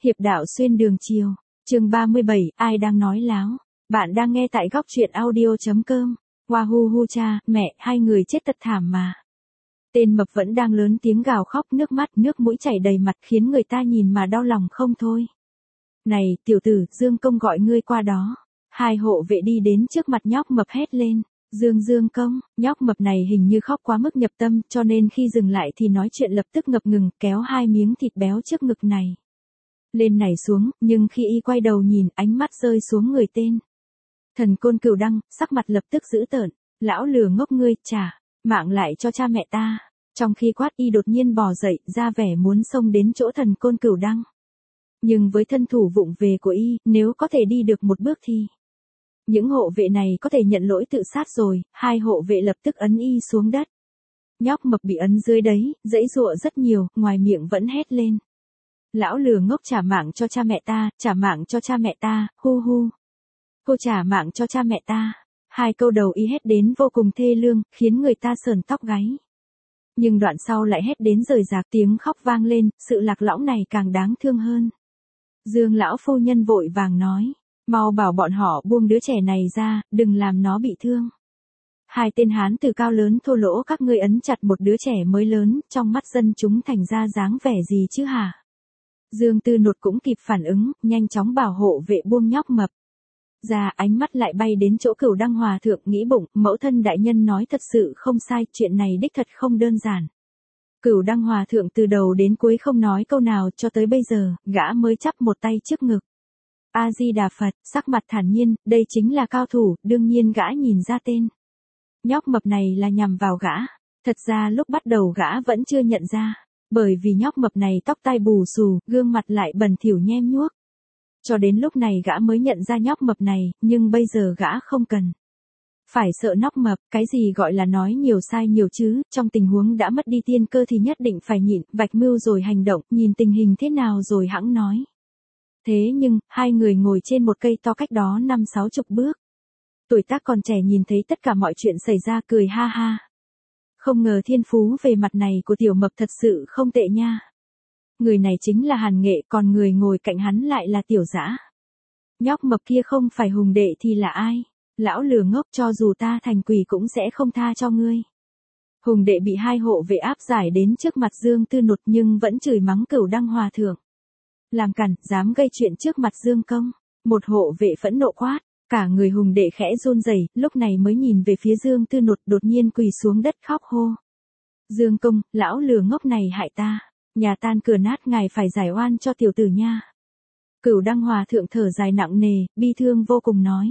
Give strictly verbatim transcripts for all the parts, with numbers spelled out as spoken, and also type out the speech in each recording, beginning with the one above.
Hiệp đạo xuyên đường chiều, chương ba mươi bảy, ai đang nói láo. Bạn đang nghe tại góc truyện audio chấm com. Wahoo hu cha, mẹ, hai người chết thật thảm mà. Tên mập vẫn đang lớn tiếng gào khóc, nước mắt, nước mũi chảy đầy mặt khiến người ta nhìn mà đau lòng không thôi. Này, tiểu tử, Dương Công gọi ngươi qua đó. Hai hộ vệ đi đến trước mặt nhóc mập hét lên. Dương Dương Công, nhóc mập này hình như khóc quá mức nhập tâm, cho nên khi dừng lại thì nói chuyện lập tức ngập ngừng, kéo hai miếng thịt béo trước ngực này lên nảy xuống, nhưng khi y quay đầu nhìn, ánh mắt rơi xuống người tên Thần Côn Cửu Đăng, sắc mặt lập tức dữ tợn. Lão lừa ngốc ngươi, trả mạng lại cho cha mẹ ta. Trong khi quát, y đột nhiên bò dậy, ra vẻ muốn xông đến chỗ Thần Côn Cửu Đăng. Nhưng với thân thủ vụng về của y, nếu có thể đi được một bước thì những hộ vệ này có thể nhận lỗi tự sát rồi. Hai hộ vệ lập tức ấn y xuống đất. Nhóc mập bị ấn dưới đấy, giãy giụa rất nhiều, ngoài miệng vẫn hét lên. Lão lừa ngốc, trả mạng cho cha mẹ ta, trả mạng cho cha mẹ ta, hu hu. Cô trả mạng cho cha mẹ ta. Hai câu đầu y hét đến vô cùng thê lương, khiến người ta sờn tóc gáy. Nhưng đoạn sau lại hét đến rời rạc, tiếng khóc vang lên, sự lạc lõng này càng đáng thương hơn. Dương lão phu nhân vội vàng nói, mau bảo bọn họ buông đứa trẻ này ra, đừng làm nó bị thương. Hai tên hán tử cao lớn thô lỗ các ngươi ấn chặt một đứa trẻ mới lớn, trong mắt dân chúng thành ra dáng vẻ gì chứ hả? Dương Tư Nột cũng kịp phản ứng, nhanh chóng bảo hộ vệ buông nhóc mập ra, ánh mắt lại bay đến chỗ Cửu Đăng Hòa thượng, nghĩ bụng, mẫu thân đại nhân nói thật sự không sai, chuyện này đích thật không đơn giản. Cửu Đăng Hòa thượng từ đầu đến cuối không nói câu nào, cho tới bây giờ, gã mới chắp một tay trước ngực. A Di Đà Phật, sắc mặt thản nhiên, đây chính là cao thủ, đương nhiên gã nhìn ra tên nhóc mập này là nhằm vào gã. Thật ra lúc bắt đầu gã vẫn chưa nhận ra, bởi vì nhóc mập này tóc tai bù xù, gương mặt lại bẩn thỉu nhem nhuốc. Cho đến lúc này gã mới nhận ra nhóc mập này, nhưng bây giờ gã không cần phải sợ nhóc mập. Cái gì gọi là nói nhiều sai nhiều chứ, trong tình huống đã mất đi tiên cơ thì nhất định phải nhịn, vạch mưu rồi hành động, nhìn tình hình thế nào rồi hẵng nói. Thế nhưng, hai người ngồi trên một cây to cách đó năm sáu chục bước. Tuổi tác còn trẻ nhìn thấy tất cả mọi chuyện xảy ra, cười ha ha. Không ngờ thiên phú về mặt này của tiểu mập thật sự không tệ nha. Người này chính là Hàn Nghệ, còn người ngồi cạnh hắn lại là Tiểu Dã. Nhóc mập kia không phải Hùng đệ thì là ai? Lão lừa ngốc, cho dù ta thành quỷ cũng sẽ không tha cho ngươi. Hùng đệ bị hai hộ vệ áp giải đến trước mặt Dương Tư Nột nhưng vẫn chửi mắng Cửu Đăng Hòa thượng. Làm cản, dám gây chuyện trước mặt Dương Công. Một hộ vệ phẫn nộ quát, cả người Hùng đệ khẽ run rẩy, lúc này mới nhìn về phía Dương Tư Nột, đột nhiên quỳ xuống đất khóc hô. Dương Công, lão lừa ngốc này hại ta. Nhà tan cửa nát, ngài phải giải oan cho tiểu tử nha. Cửu Đăng Hòa thượng thở dài nặng nề, bi thương vô cùng nói.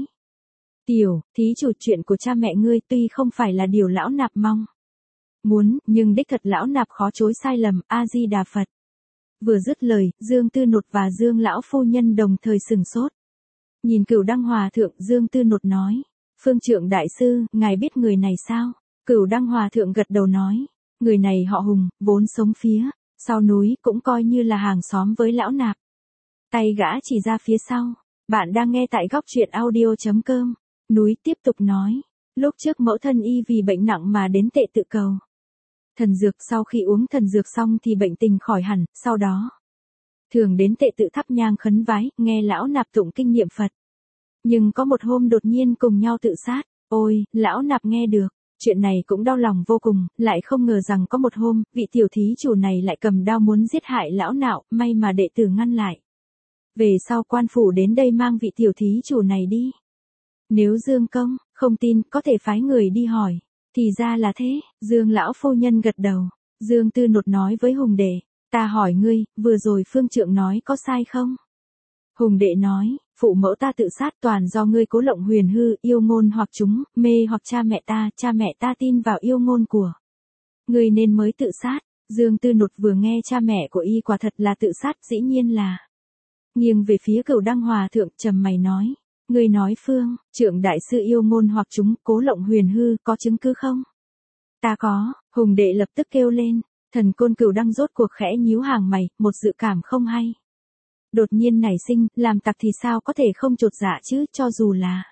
Tiểu, thí chủ, chuyện của cha mẹ ngươi tuy không phải là điều lão nạp mong muốn, nhưng đích thật lão nạp khó chối sai lầm, A Di Đà Phật. Vừa dứt lời, Dương Tư Nột và Dương lão phu nhân đồng thời sừng sốt. Nhìn Cửu Đăng Hòa thượng, Dương Tư Nột nói. Phương Trượng đại sư, ngài biết người này sao? Cửu Đăng Hòa thượng gật đầu nói. Người này họ Hùng, vốn sống phía sau núi, cũng coi như là hàng xóm với lão nạp. Tay gã chỉ ra phía sau. Bạn đang nghe tại góc truyện audio chấm com. Núi tiếp tục nói. Lúc trước mẫu thân y vì bệnh nặng mà đến Tệ Tự cầu thần dược, sau khi uống thần dược xong thì bệnh tình khỏi hẳn, sau đó thường đến Tệ Tự thắp nhang khấn vái, nghe lão nạp tụng kinh niệm Phật. Nhưng có một hôm đột nhiên cùng nhau tự sát. Ôi, lão nạp nghe được chuyện này cũng đau lòng vô cùng, lại không ngờ rằng có một hôm, vị tiểu thí chủ này lại cầm đao muốn giết hại lão nạo, may mà đệ tử ngăn lại. Về sau quan phủ đến đây mang vị tiểu thí chủ này đi. Nếu Dương Công không tin, có thể phái người đi hỏi. Thì ra là thế, Dương lão phu nhân gật đầu. Dương Tư Nột nói với Hùng đệ, ta hỏi ngươi, vừa rồi Phương Trượng nói có sai không? Hùng đệ nói, phụ mẫu ta tự sát toàn do ngươi cố lộng huyền hư, yêu ngôn hoặc chúng, mê hoặc cha mẹ ta, cha mẹ ta tin vào yêu ngôn của ngươi nên mới tự sát. Dương Tư Nột vừa nghe cha mẹ của y quả thật là tự sát, dĩ nhiên là nghiêng về phía Cửu Đăng Hòa thượng, trầm mày nói. Ngươi nói Phương Trượng đại sư yêu ngôn hoặc chúng, cố lộng huyền hư, có chứng cứ không? Ta có. Hùng đệ lập tức kêu lên. Thần Côn Cửu Đăng rốt cuộc khẽ nhíu hàng mày, một dự cảm không hay đột nhiên nảy sinh, làm tặc thì sao có thể không chột dạ chứ, cho dù là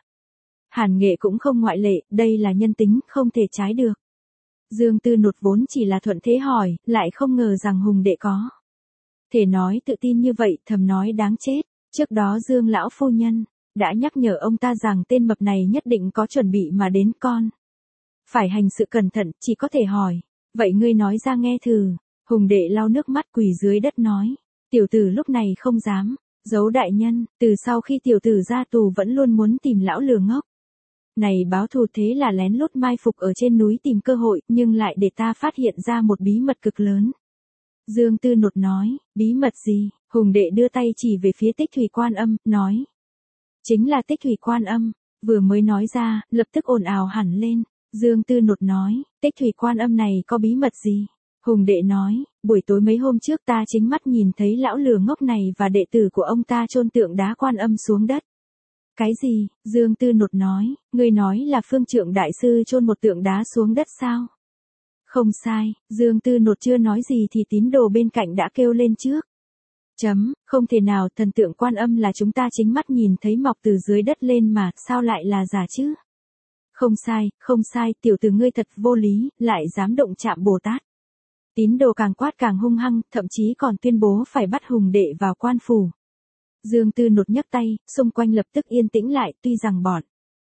Hàn Nghệ cũng không ngoại lệ, đây là nhân tính, không thể trái được. Dương Tư Nột vốn chỉ là thuận thế hỏi, lại không ngờ rằng Hùng đệ có Thể nói tự tin như vậy, thầm nói đáng chết. Trước đó Dương lão phu nhân đã nhắc nhở ông ta rằng tên mập này nhất định có chuẩn bị mà đến con. Phải hành sự cẩn thận, chỉ có thể hỏi. Vậy ngươi nói ra nghe thử. Hùng đệ lau nước mắt quỳ dưới đất nói. Tiểu tử lúc này không dám giấu đại nhân, từ sau khi tiểu tử ra tù vẫn luôn muốn tìm lão lừa ngốc này báo thù, thế là lén lút mai phục ở trên núi tìm cơ hội, nhưng lại để ta phát hiện ra một bí mật cực lớn. Dương Tư Nột nói, bí mật gì? Hùng đệ đưa tay chỉ về phía Tích Thủy Quan Âm, nói. Chính là Tích Thủy Quan Âm. Vừa mới nói ra, lập tức ồn ào hẳn lên. Dương Tư Nột nói, Tích Thủy Quan Âm này có bí mật gì? Hùng đệ nói, buổi tối mấy hôm trước ta chính mắt nhìn thấy lão lừa ngốc này và đệ tử của ông ta chôn tượng đá Quan Âm xuống đất. Cái gì? Dương Tư Nột nói, ngươi nói là Phương Trượng Đại Sư chôn một tượng đá xuống đất sao? Không sai, Dương Tư Nột chưa nói gì thì tín đồ bên cạnh đã kêu lên trước. Chấm, không thể nào, thần tượng Quan Âm là chúng ta chính mắt nhìn thấy mọc từ dưới đất lên mà, sao lại là giả chứ? Không sai, không sai, tiểu tử ngươi thật vô lý, lại dám động chạm Bồ Tát. Tín đồ càng quát càng hung hăng, thậm chí còn tuyên bố phải bắt Hùng đệ vào quan phủ. Dương Tư Nột nhấc tay, xung quanh lập tức yên tĩnh lại, tuy rằng bọn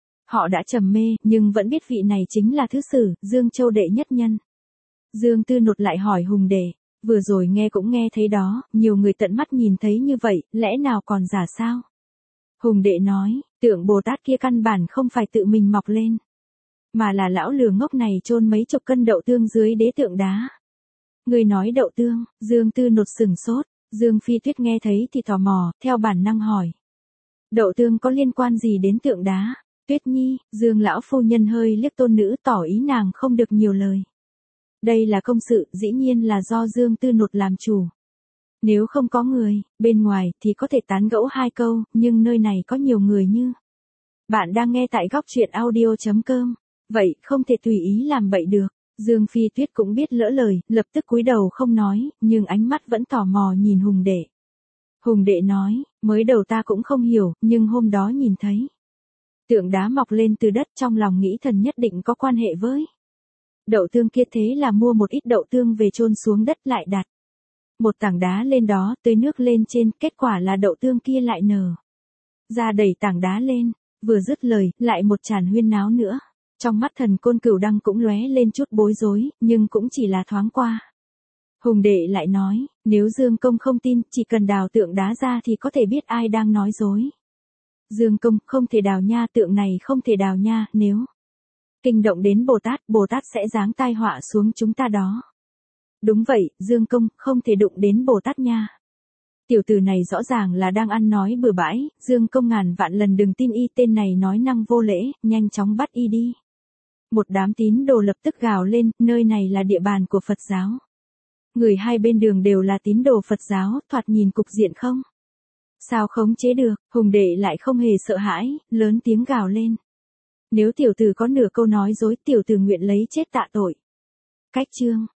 họ đã trầm mê, nhưng vẫn biết vị này chính là thứ sử, Dương Châu đệ nhất nhân. Dương Tư Nột lại hỏi Hùng đệ, vừa rồi nghe cũng nghe thấy đó, nhiều người tận mắt nhìn thấy như vậy, lẽ nào còn giả sao? Hùng đệ nói, tượng Bồ Tát kia căn bản không phải tự mình mọc lên, mà là lão lừa ngốc này chôn mấy chục cân đậu tương dưới đế tượng đá. Người nói đậu tương? Dương Tư Nột sừng sốt. Dương Phi Tuyết nghe thấy thì tò mò, theo bản năng hỏi. Đậu tương có liên quan gì đến tượng đá? Tuyết Nhi, Dương lão phu nhân hơi liếc tôn nữ tỏ ý nàng không được nhiều lời. Đây là công sự, dĩ nhiên là do Dương Tư Nột làm chủ. Nếu không có người, bên ngoài thì có thể tán gẫu hai câu, nhưng nơi này có nhiều người như. Bạn đang nghe tại góc truyện audio chấm com, vậy không thể tùy ý làm bậy được. Dương Phi Tuyết cũng biết lỡ lời, lập tức cúi đầu không nói, nhưng ánh mắt vẫn tò mò nhìn Hùng đệ. Hùng đệ nói, mới đầu ta cũng không hiểu, nhưng hôm đó nhìn thấy. Tượng đá mọc lên từ đất, trong lòng nghĩ thần nhất định có quan hệ với đậu tương kia, thế là mua một ít đậu tương về chôn xuống đất lại đặt một tảng đá lên đó, tưới nước lên trên, kết quả là đậu tương kia lại nở ra đẩy tảng đá lên. Vừa dứt lời, lại một tràn huyên náo nữa. Trong mắt Thần Côn Cửu Đăng cũng lóe lên chút bối rối, nhưng cũng chỉ là thoáng qua. Hùng đệ lại nói, nếu Dương Công không tin, chỉ cần đào tượng đá ra thì có thể biết ai đang nói dối. Dương Công, không thể đào nha, tượng này không thể đào nha, nếu kinh động đến Bồ Tát, Bồ Tát sẽ giáng tai họa xuống chúng ta đó. Đúng vậy, Dương Công, không thể đụng đến Bồ Tát nha. Tiểu tử này rõ ràng là đang ăn nói bừa bãi, Dương Công ngàn vạn lần đừng tin y, tên này nói năng vô lễ, nhanh chóng bắt y đi. Một đám tín đồ lập tức gào lên, nơi này là địa bàn của Phật giáo. Người hai bên đường đều là tín đồ Phật giáo, thoạt nhìn cục diện không? Sao khống chế được? Hùng đệ lại không hề sợ hãi, lớn tiếng gào lên. Nếu tiểu tử có nửa câu nói dối, tiểu tử nguyện lấy chết tạ tội. Cách chương